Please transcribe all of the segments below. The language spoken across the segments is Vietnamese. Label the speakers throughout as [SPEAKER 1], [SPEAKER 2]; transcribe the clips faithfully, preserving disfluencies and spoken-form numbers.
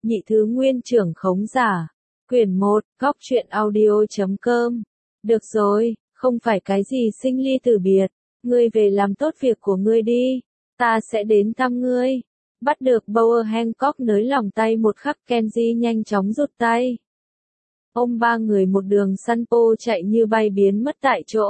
[SPEAKER 1] Nhị thứ nguyên trưởng khống giả. Quyển một, góc truyện audio.com. Được rồi, không phải cái gì sinh ly tử biệt. Ngươi về làm tốt việc của ngươi đi. Ta sẽ đến thăm ngươi. Bắt được Bower Hancock nới lỏng tay một khắc, Kenji nhanh chóng rụt tay. Ông ba người một đường săn po chạy như bay biến mất tại chỗ.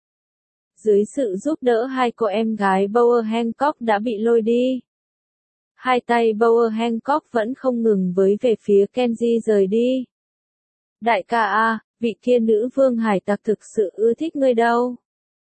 [SPEAKER 1] Dưới sự giúp đỡ hai cô em gái Bower Hancock đã bị lôi đi. Hai tay Bower Hancock vẫn không ngừng với về phía Kenji rời đi. Đại ca a, vị kia nữ vương hải tặc thực sự ưa thích ngươi đâu.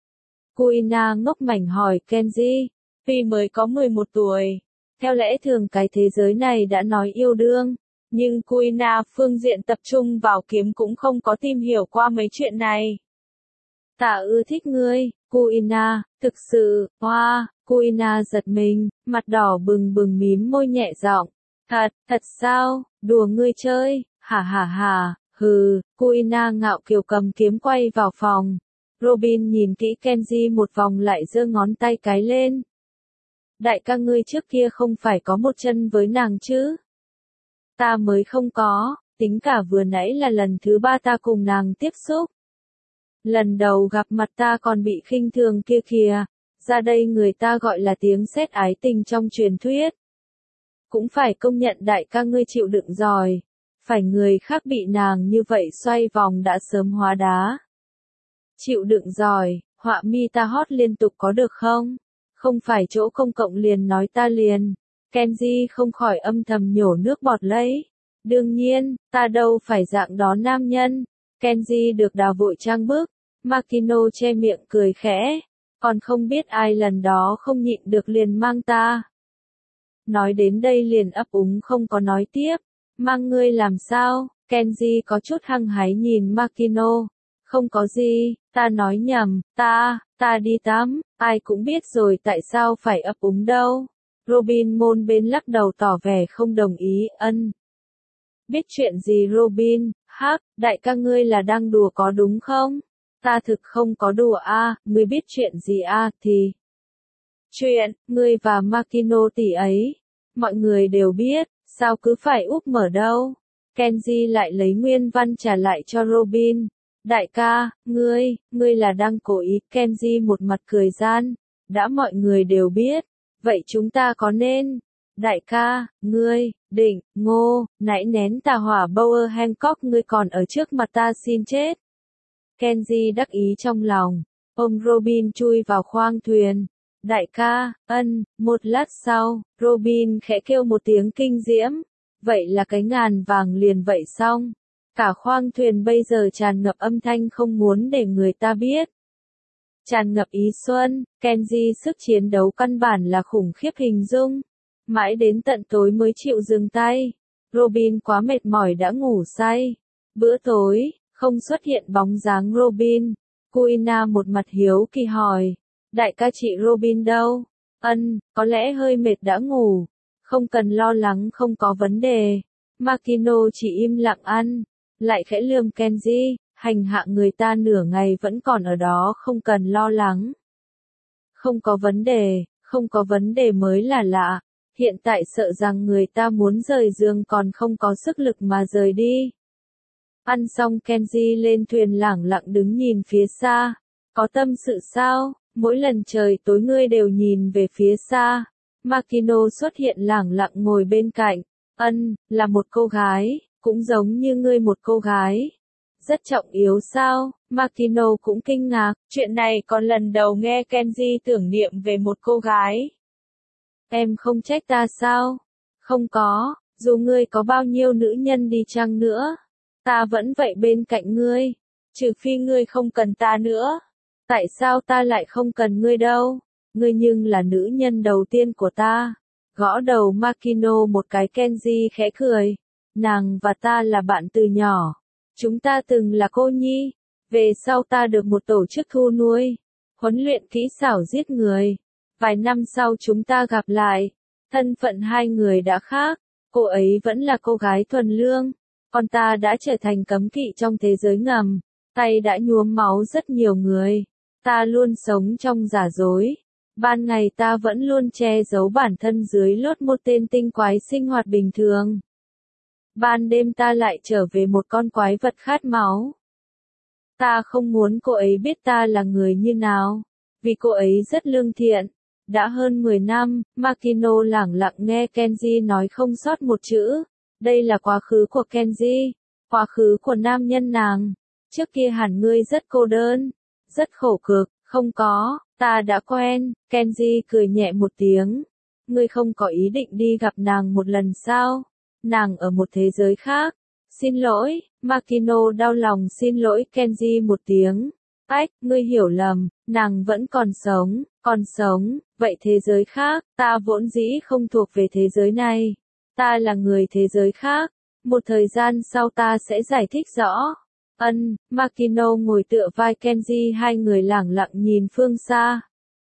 [SPEAKER 1] Kuina ngốc mảnh hỏi Kenji, vì mới có mười một tuổi. Theo lẽ thường cái thế giới này đã nói yêu đương, nhưng Kuina phương diện tập trung vào kiếm cũng không có tìm hiểu qua mấy chuyện này. Ta ưa thích ngươi, Kuina, thực sự, hoa, wow. Kuina giật mình, mặt đỏ bừng bừng mím môi nhẹ giọng. Thật, thật sao, đùa ngươi chơi, hả hả hả, hừ, Kuina ngạo kiều cầm kiếm quay vào phòng. Robin nhìn kỹ Kenji một vòng lại giơ ngón tay cái lên. Đại ca ngươi trước kia không phải có một chân với nàng chứ? Ta mới không có, tính cả vừa nãy là lần thứ ba ta cùng nàng tiếp xúc. Lần đầu gặp mặt ta còn bị khinh thường kia kìa, ra đây người ta gọi là tiếng sét ái tình trong truyền thuyết. Cũng phải công nhận đại ca ngươi chịu đựng giỏi, phải người khác bị nàng như vậy xoay vòng đã sớm hóa đá. Chịu đựng giỏi, họa mi ta hót liên tục có được không? Không phải chỗ công cộng liền nói ta liền. Kenji không khỏi âm thầm nhổ nước bọt lấy. Đương nhiên, ta đâu phải dạng đó nam nhân. Kenji được đào vội trang bức. Makino che miệng cười khẽ. Còn không biết ai lần đó không nhịn được liền mang ta. Nói đến đây liền ấp úng không có nói tiếp. Mang ngươi làm sao? Kenji có chút hăng hái nhìn Makino. Không có gì, ta nói nhầm, ta, ta đi tắm, ai cũng biết rồi tại sao phải ấp úng đâu. Robin môn bên lắc đầu tỏ vẻ không đồng ý, ân. Biết chuyện gì Robin, hắc, đại ca ngươi là đang đùa có đúng không? Ta thực không có đùa a, à, ngươi biết chuyện gì a à, thì. Chuyện, ngươi và Makino tỷ ấy, mọi người đều biết, sao cứ phải úp mở đâu. Kenji lại lấy nguyên văn trả lại cho Robin. Đại ca, ngươi, ngươi là đang cố ý, Kenji một mặt cười gian, đã mọi người đều biết, vậy chúng ta có nên, đại ca, ngươi, định, ngô, nãy nén tà hỏa Bower Hancock ngươi còn ở trước mặt ta xin chết. Kenji đắc ý trong lòng, ôm Robin chui vào khoang thuyền, đại ca, ân, một lát sau, Robin khẽ kêu một tiếng kinh diễm, vậy là cái ngàn vàng liền vậy xong. Cả khoang thuyền bây giờ tràn ngập âm thanh không muốn để người ta biết. Tràn ngập ý xuân, Kenji sức chiến đấu căn bản là khủng khiếp hình dung. Mãi đến tận tối mới chịu dừng tay. Robin quá mệt mỏi đã ngủ say. Bữa tối, không xuất hiện bóng dáng Robin. Kuina một mặt hiếu kỳ hỏi. Đại ca chị Robin đâu? Ân, có lẽ hơi mệt đã ngủ. Không cần lo lắng không có vấn đề. Makino chỉ im lặng ăn. Lại khẽ lườm Kenji, hành hạ người ta nửa ngày vẫn còn ở đó không cần lo lắng. Không có vấn đề, không có vấn đề mới là lạ. Hiện tại sợ rằng người ta muốn rời giường còn không có sức lực mà rời đi. Ăn xong Kenji lên thuyền lẳng lặng đứng nhìn phía xa. Có tâm sự sao? Mỗi lần trời tối ngươi đều nhìn về phía xa. Makino xuất hiện lẳng lặng ngồi bên cạnh. Ân, là một cô gái. Cũng giống như ngươi một cô gái. Rất trọng yếu sao? Makino cũng kinh ngạc, chuyện này còn lần đầu nghe Kenji tưởng niệm về một cô gái. Em không trách ta sao? Không có, dù ngươi có bao nhiêu nữ nhân đi chăng nữa. Ta vẫn vậy bên cạnh ngươi. Trừ phi ngươi không cần ta nữa. Tại sao ta lại không cần ngươi đâu? Ngươi nhưng là nữ nhân đầu tiên của ta. Gõ đầu Makino một cái Kenji khẽ cười. Nàng và ta là bạn từ nhỏ. Chúng ta từng là cô nhi. Về sau ta được một tổ chức thu nuôi. Huấn luyện kỹ xảo giết người. Vài năm sau chúng ta gặp lại. Thân phận hai người đã khác. Cô ấy vẫn là cô gái thuần lương. Còn ta đã trở thành cấm kỵ trong thế giới ngầm. Tay đã nhuốm máu rất nhiều người. Ta luôn sống trong giả dối. Ban ngày ta vẫn luôn che giấu bản thân dưới lốt một tên tinh quái sinh hoạt bình thường. ban đêm ta lại trở về một con quái vật khát máu. Ta không muốn cô ấy biết ta là người như nào, vì cô ấy rất lương thiện. Đã hơn mười năm, Makino lẳng lặng nghe Kenji nói không sót một chữ. Đây là quá khứ của Kenji, quá khứ của nam nhân nàng. Trước kia hẳn ngươi rất cô đơn, rất khổ cực, không có, ta đã quen. Kenji cười nhẹ một tiếng. Ngươi không có ý định đi gặp nàng một lần sao? Nàng ở một thế giới khác. Xin lỗi, Makino đau lòng xin lỗi Kenji một tiếng. Ách, ngươi hiểu lầm, nàng vẫn còn sống, còn sống, vậy thế giới khác, ta vốn dĩ không thuộc về thế giới này. Ta là người thế giới khác, một thời gian sau ta sẽ giải thích rõ. Ân, Makino ngồi tựa vai Kenji, hai người lẳng lặng nhìn phương xa.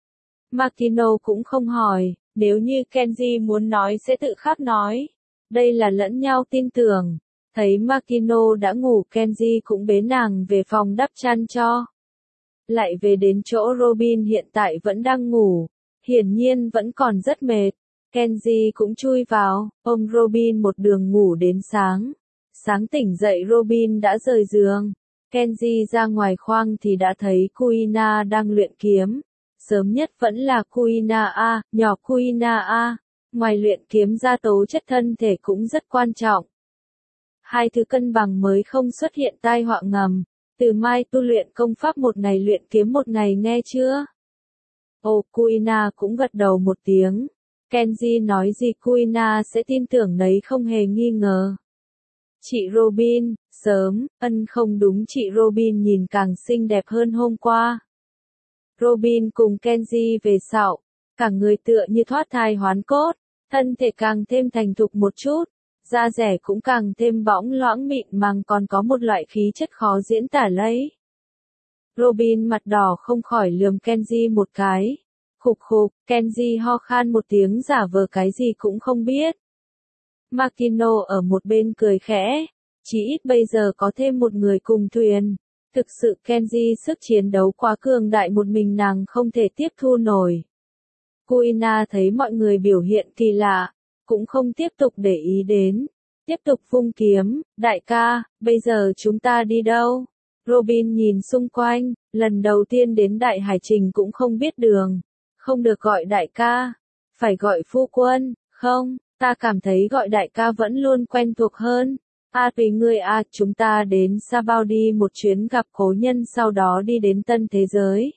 [SPEAKER 1] Makino cũng không hỏi, nếu như Kenji muốn nói sẽ tự khắc nói. Đây là lẫn nhau tin tưởng. Thấy Makino đã ngủ, Kenji cũng bế nàng về phòng đắp chăn cho. Lại về đến chỗ Robin hiện tại vẫn đang ngủ, hiển nhiên vẫn còn rất mệt. Kenji cũng chui vào, ôm Robin một đường ngủ đến sáng. Sáng tỉnh dậy Robin đã rời giường. Kenji ra ngoài khoang thì đã thấy Kuina đang luyện kiếm. Sớm nhất vẫn là Kuina A, nhỏ Kuina A. Ngoài luyện kiếm ra tố chất thân thể cũng rất quan trọng. Hai thứ cân bằng mới không xuất hiện tai họa ngầm. Từ mai tu luyện công pháp một ngày luyện kiếm một ngày nghe chưa? Ồ, Kuina cũng gật đầu một tiếng. Kenji nói gì Kuina sẽ tin tưởng nấy không hề nghi ngờ. Chị Robin, sớm, ân không đúng chị Robin nhìn càng xinh đẹp hơn hôm qua. Robin cùng Kenji về sạo, cả người tựa như thoát thai hoán cốt, thân thể càng thêm thành thục một chút. Da rẻ cũng càng thêm bõng loãng mịn màng, còn có một loại khí chất khó diễn tả lấy. Robin mặt đỏ không khỏi lườm Kenji một cái. Khục khục, Kenji ho khan một tiếng giả vờ cái gì cũng không biết. Makino ở một bên cười khẽ. Chỉ ít bây giờ có thêm một người cùng thuyền. Thực sự Kenji sức chiến đấu quá cường đại, một mình nàng không thể tiếp thu nổi. Kuina thấy mọi người biểu hiện kỳ lạ, cũng không tiếp tục để ý đến. Tiếp tục vung kiếm, đại ca, bây giờ chúng ta đi đâu? Robin nhìn xung quanh, lần đầu tiên đến đại hải trình cũng không biết đường. Không được gọi đại ca, phải gọi phu quân, không, ta cảm thấy gọi đại ca vẫn luôn quen thuộc hơn. À tùy ngươi à, chúng ta đến Sabao đi một chuyến gặp cố nhân, sau đó đi đến tân thế giới.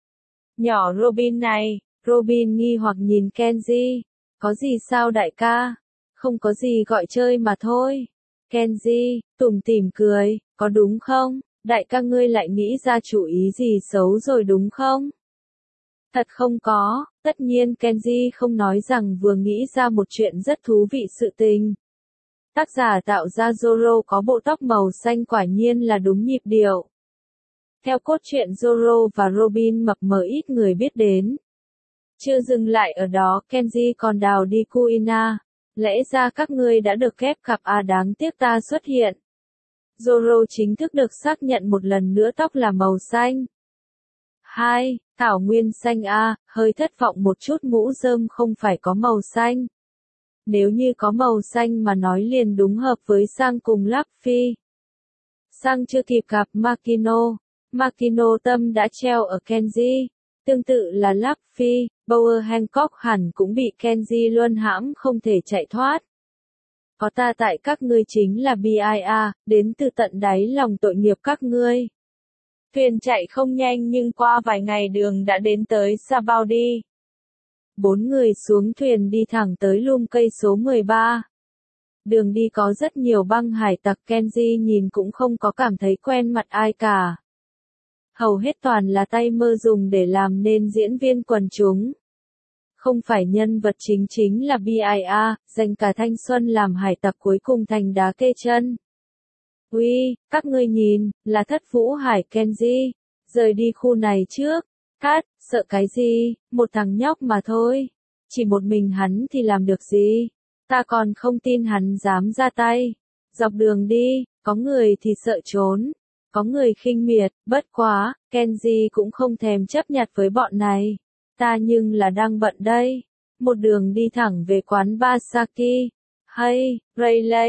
[SPEAKER 1] Nhỏ Robin này, Robin nghi hoặc nhìn Kenji. Có gì sao đại ca? Không có gì, gọi chơi mà thôi. Kenji, tủm tỉm cười, có đúng không? Đại ca ngươi lại nghĩ ra chủ ý gì xấu rồi đúng không? Thật không có, tất nhiên Kenji không nói rằng vừa nghĩ ra một chuyện rất thú vị sự tình. Tác giả tạo ra Zoro có bộ tóc màu xanh quả nhiên là đúng nhịp điệu. Theo cốt truyện Zoro và Robin mập mờ ít người biết đến. Chưa dừng lại ở đó, Kenji còn đào đi Kuina. Lẽ ra các ngươi đã được ghép cặp à, đáng tiếc ta xuất hiện. Zoro chính thức được xác nhận một lần nữa tóc là màu xanh. Hai, thảo nguyên xanh a, hơi thất vọng một chút, mũ rơm không phải có màu xanh. Nếu như có màu xanh mà nói liền đúng hợp với Sang cùng Luffy. Sang chưa kịp gặp Makino, Makino tâm đã treo ở Kenji. Tương tự là Luffy, Bower Hancock hẳn cũng bị Kenji luân hãm không thể chạy thoát. Có ta tại các ngươi chính là bia, đến từ tận đáy lòng tội nghiệp các ngươi. Thuyền chạy không nhanh nhưng qua vài ngày đường đã đến tới Sabao đi. Bốn người xuống thuyền đi thẳng tới lùm cây số mười ba. Đường đi có rất nhiều băng hải tặc, Kenji nhìn cũng không có cảm thấy quen mặt ai cả. Hầu hết toàn là tay mơ dùng để làm nên diễn viên quần chúng. Không phải nhân vật chính chính là bia, dành cả thanh xuân làm hải tặc cuối cùng thành đá kê chân. Uy, các ngươi nhìn, là Thất Vũ Hải Kenji. Rời đi khu này trước. Cát, sợ cái gì, một thằng nhóc mà thôi. Chỉ một mình hắn thì làm được gì. Ta còn không tin hắn dám ra tay. Dọc đường đi, có người thì sợ trốn. Có người khinh miệt, bất quá, Kenji cũng không thèm chấp nhặt với bọn này. Ta nhưng là đang bận đây. Một đường đi thẳng về quán bar Saki. Hay, Rayleigh,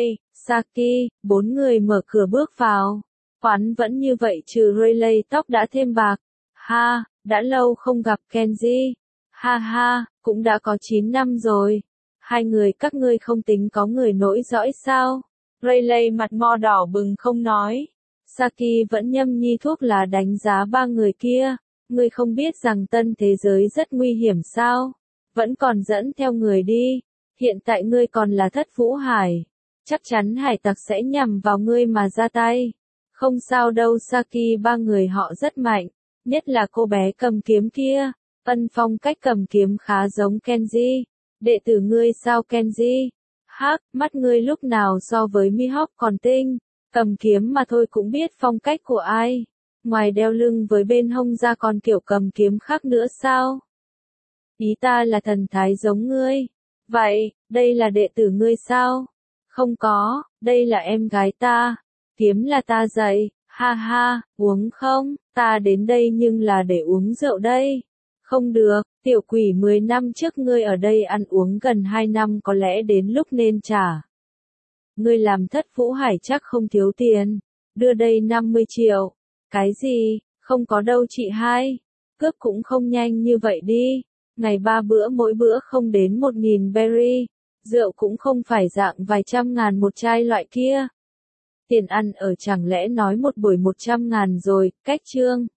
[SPEAKER 1] Saki, bốn người mở cửa bước vào. Quán vẫn như vậy trừ Rayleigh tóc đã thêm bạc. Ha, đã lâu không gặp Kenji. Ha ha, cũng đã có chín năm rồi. Hai người các ngươi không tính có người nối dõi sao? Rayleigh mặt mo đỏ bừng không nói. Saki vẫn nhâm nhi thuốc lá đánh giá ba người kia. Ngươi không biết rằng tân thế giới rất nguy hiểm sao? Vẫn còn dẫn theo người đi. Hiện tại ngươi còn là Thất Vũ Hải. Chắc chắn hải tặc sẽ nhằm vào ngươi mà ra tay. Không sao đâu, Saki, ba người họ rất mạnh. Nhất là cô bé cầm kiếm kia. Ân phong cách cầm kiếm khá giống Kenji. Đệ tử ngươi sao Kenji? Hắc, mắt ngươi lúc nào so với Mihawk còn tinh. Cầm kiếm mà thôi cũng biết phong cách của ai. Ngoài đeo lưng với bên hông ra còn kiểu cầm kiếm khác nữa sao? Ý ta là thần thái giống ngươi. Vậy, đây là đệ tử ngươi sao? Không có, đây là em gái ta. Kiếm là ta dạy, ha ha, uống không? Ta đến đây nhưng là để uống rượu đây. Không được, tiểu quỷ mười năm trước ngươi ở đây ăn uống gần hai năm có lẽ đến lúc nên trả. Ngươi làm Thất Vũ Hải chắc không thiếu tiền. Đưa đây năm mươi triệu. Cái gì, không có đâu chị hai. Cướp cũng không nhanh như vậy đi. Ngày ba bữa mỗi bữa không đến một nghìn berry. Rượu cũng không phải dạng vài trăm ngàn một chai loại kia. Tiền ăn ở chẳng lẽ nói một buổi một trăm ngàn rồi, cách chương.